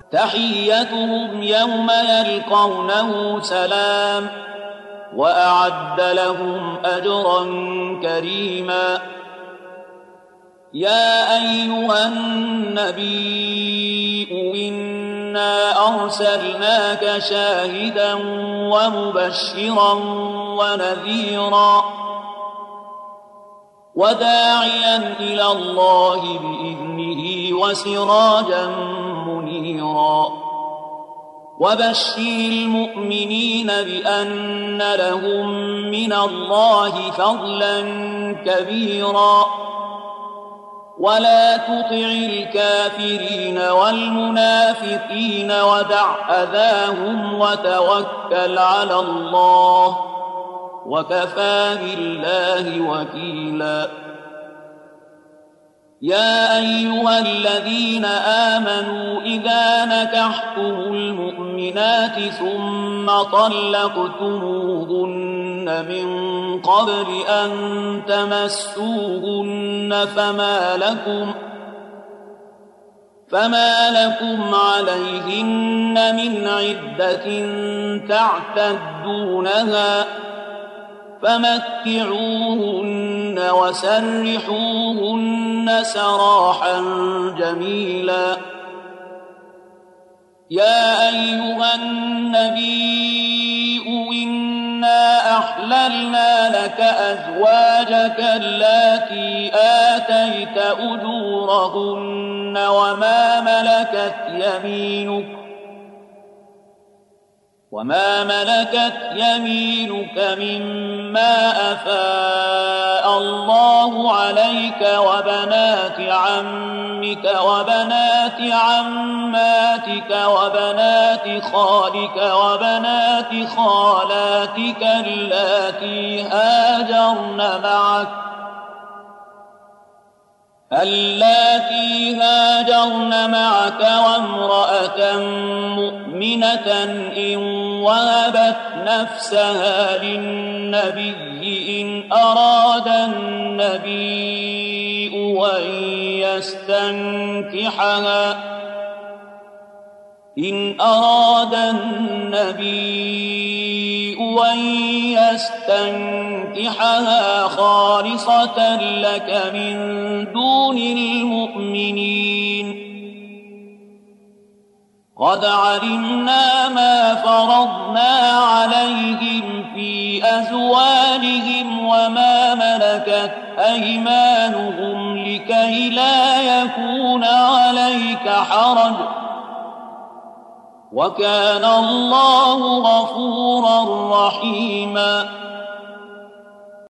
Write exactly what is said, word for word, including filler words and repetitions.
تحيتهم يوم يلقونه سلام وأعد لهم أجرا كريما يا أيها النبي إنا أرسلناك شاهدا ومبشرا ونذيرا وداعيا إلى الله بإذنه وسراجا منيرا وبشر المؤمنين بأن لهم من الله فضلا كبيرا ولا تطع الكافرين والمنافقين ودع أذاهم وتوكل على الله وكفى بالله وكيلا يا أيها الذين آمنوا إذا نكحتم المؤمنات ثم طلقتموهن من قبل أن تمسوهن فما لكم فما لكم عليهن من عدة تعتدونها فمتعوهن وسرحوهن سراحا جميلا يا أيها النبي إنا أحللنا لك أزواجك اللاتي آتيت أجورهن وما ملكت يمينك وما ملكت يمينك مما أفاء الله عليك وبنات عمك وبنات عماتك وبنات خالك وبنات خالاتك اللاتي هاجرن معك اللاتي هاجرن معك وامرأة مؤمنة إن وهبت نفسها للنبي إن أراد النبي أن يستنكحها إن أراد النبي أن يستنكحها خالصة لك من دون المؤمنين قد علمنا ما فرضنا عليهم في أزواجهم وما ملكت أيمانهم لكي لا يكون عليك حرج وكان الله غفورا رحيما